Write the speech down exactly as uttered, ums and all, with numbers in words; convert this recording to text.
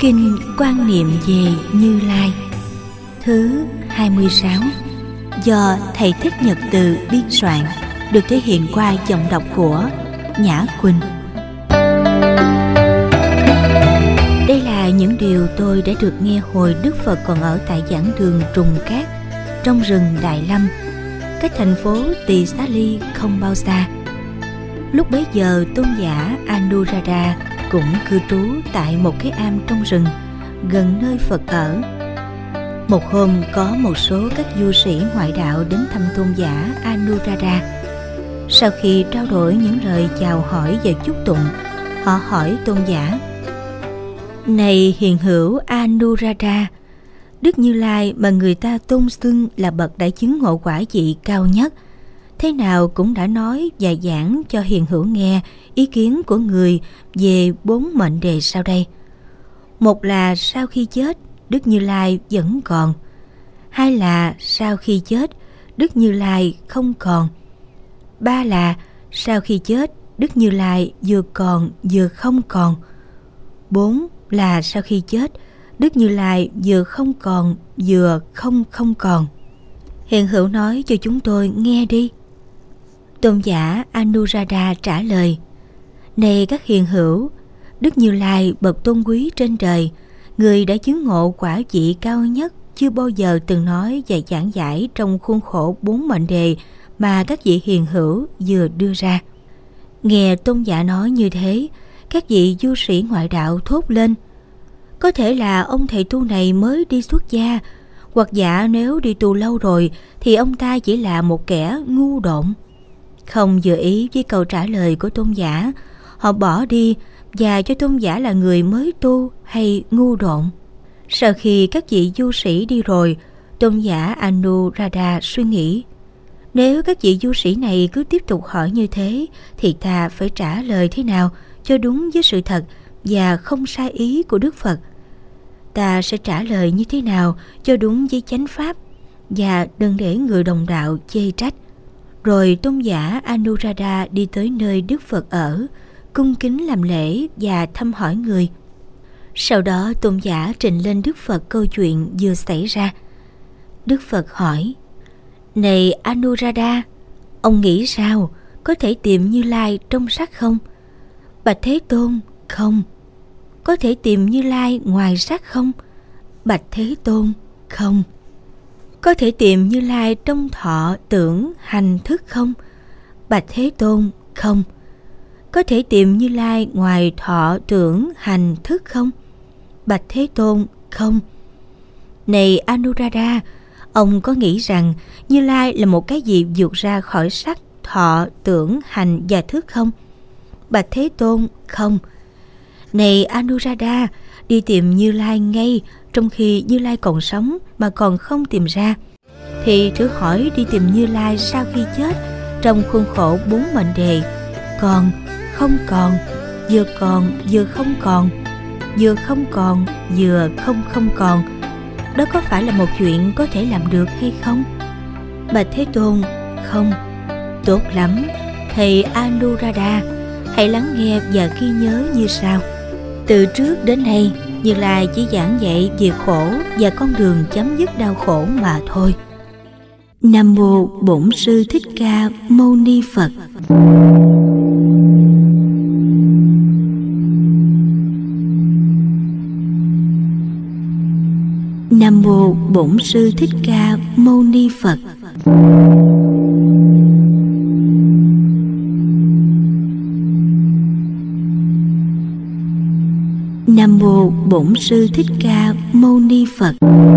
Kinh Quan Niệm về Như Lai thứ hai mươi sáu do thầy Thích Nhật Từ biên soạn, được thể hiện qua giọng đọc của Nhã Quỳnh. Đây là những điều tôi đã được nghe hồi Đức Phật còn ở tại giảng đường Trùng Cát trong rừng Đại Lâm, cách thành phố Tỳ Xá Ly không bao xa. Lúc bấy giờ tôn giả Anuruddha cũng cư trú tại một cái am trong rừng gần nơi Phật ở. Một hôm có một số các du sĩ ngoại đạo đến thăm tôn giả Anuruddha. Sau khi trao đổi những lời chào hỏi và chúc tụng, họ hỏi tôn giả: Này hiền hữu Anuruddha, Đức Như Lai mà người ta tôn xưng là bậc đã chứng ngộ quả vị cao nhất, thế nào cũng đã nói và giảng cho hiền hữu nghe ý kiến của người về bốn mệnh đề sau đây. Một là sau khi chết, Đức Như Lai vẫn còn. Hai là sau khi chết, Đức Như Lai không còn. Ba là sau khi chết, Đức Như Lai vừa còn vừa không còn. Bốn là sau khi chết, Đức Như Lai vừa không còn vừa không không còn. Hiền hữu nói cho chúng tôi nghe đi. Tôn giả Anuruddha trả lời: Này các hiền hữu, Đức Như Lai bậc tôn quý trên đời, người đã chứng ngộ quả vị cao nhất, chưa bao giờ từng nói và giảng giải trong khuôn khổ bốn mệnh đề mà các vị hiền hữu vừa đưa ra. Nghe tôn giả nói như thế, các vị du sĩ ngoại đạo thốt lên: Có thể là ông thầy tu này mới đi xuất gia, hoặc dạ nếu đi tu lâu rồi thì ông ta chỉ là một kẻ ngu độn. Không vừa ý với câu trả lời của tôn giả, họ bỏ đi và cho tôn giả là người mới tu hay ngu độn. Sau khi các vị du sĩ đi rồi, tôn giả Anuruddha suy nghĩ: Nếu các vị du sĩ này cứ tiếp tục hỏi như thế thì ta phải trả lời thế nào cho đúng với sự thật và không sai ý của Đức Phật? Ta sẽ trả lời như thế nào cho đúng với chánh pháp và đừng để người đồng đạo chê trách? Rồi tôn giả Anuruddha đi tới nơi Đức Phật ở, cung kính làm lễ và thăm hỏi người. Sau đó tôn giả trình lên Đức Phật câu chuyện vừa xảy ra. Đức Phật hỏi: Này Anuruddha, ông nghĩ sao? Có thể tìm Như Lai trong sắc không? Bạch Thế Tôn: Không. Có thể tìm Như Lai ngoài sắc không? Bạch Thế Tôn: Không. Có thể tìm Như Lai trong thọ tưởng hành thức không? Bạch Thế Tôn: Không. Có thể tìm Như Lai ngoài thọ tưởng hành thức không? Bạch Thế Tôn: Không. Này Anuruddha, ông có nghĩ rằng Như Lai là một cái gì vượt ra khỏi sắc, thọ, tưởng, hành và thức không? Bạch Thế Tôn: Không. Này Anuruddha, đi tìm Như Lai ngay trong khi Như Lai còn sống mà còn không tìm ra, thì thử hỏi đi tìm Như Lai sau khi chết trong khuôn khổ bốn mệnh đề: còn, không còn, vừa còn vừa không còn, vừa không còn vừa không không còn. Đó có phải là một chuyện có thể làm được hay không? Bạch Thế Tôn: Không. Tốt lắm, thầy Anuruddha, hãy lắng nghe và ghi nhớ như sau. Từ trước đến nay, Như Lai chỉ giảng dạy về khổ và con đường chấm dứt đau khổ mà thôi. Nam mô Bổn Sư Thích Ca Mâu Ni Phật. Nam mô Bổn Sư Thích Ca Mâu Ni Phật. Nam mô Bổn Sư Thích Ca Mâu Ni Phật.